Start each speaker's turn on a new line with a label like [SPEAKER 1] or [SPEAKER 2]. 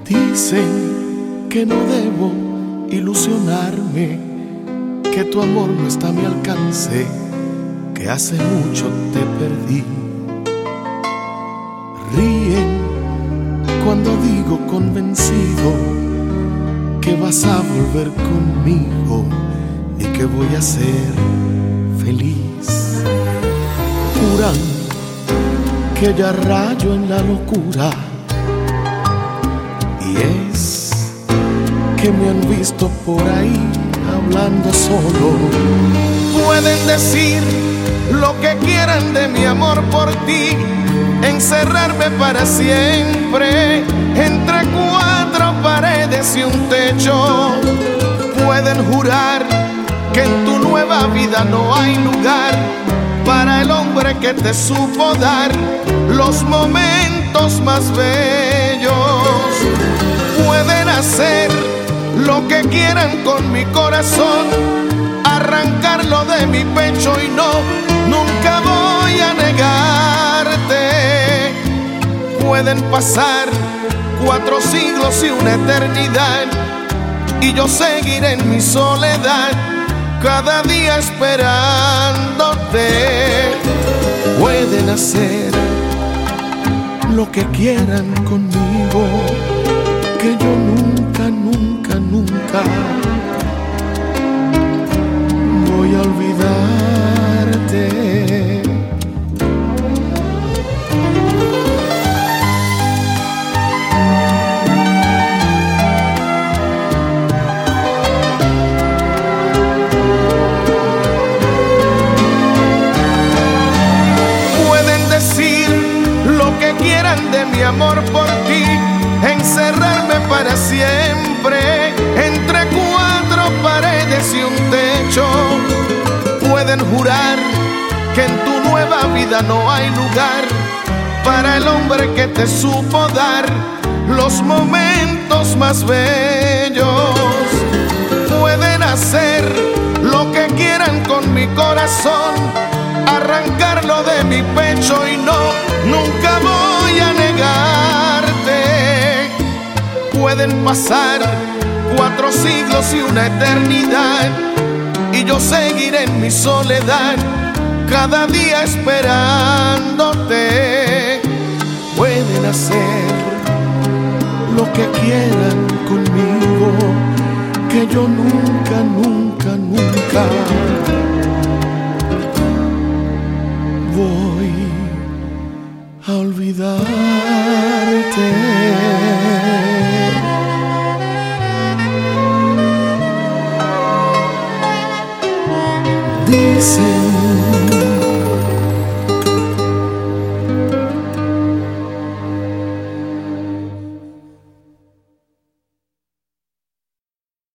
[SPEAKER 1] Dicen que no debo ilusionarme, que tu amor no está a mi alcance, que hace mucho te perdí. Ríen cuando digo convencido que vas a volver conmigo y que voy a ser feliz. Juran que ya rayo en la locura, y es que me han visto por ahí hablando solo. Pueden decir lo que quieran de mi amor por ti, encerrarme para siempre entre cuatro paredes y un techo. Pueden jurar que en tu nueva vida no hay lugar para el hombre que te supo dar los momentos más bellos. Pueden hacer lo que quieran con mi corazón, arrancarlo de mi pecho y no, nunca voy a negarte. Pueden pasar 4 siglos y una eternidad y yo seguiré en mi soledad, cada día esperándote. Pueden hacer lo que quieran conmigo, que yo nunca, nunca, nunca voy a olvidarte. Pueden decir lo que quieran de mi amor por ti, encerrarme para siempre entre 4 paredes y un techo. Pueden jurar que en tu nueva vida no hay lugar para el hombre que te supo dar los momentos más bellos. Pueden hacer lo que quieran con mi corazón, arrancarlo de mi pecho y no, nunca voy a negarte. Pueden pasar 4 siglos y una eternidad y yo seguiré en mi soledad, cada día esperándote. Pueden hacer lo que quieran conmigo, que yo nunca, nunca, nunca voy a olvidarte. Dicen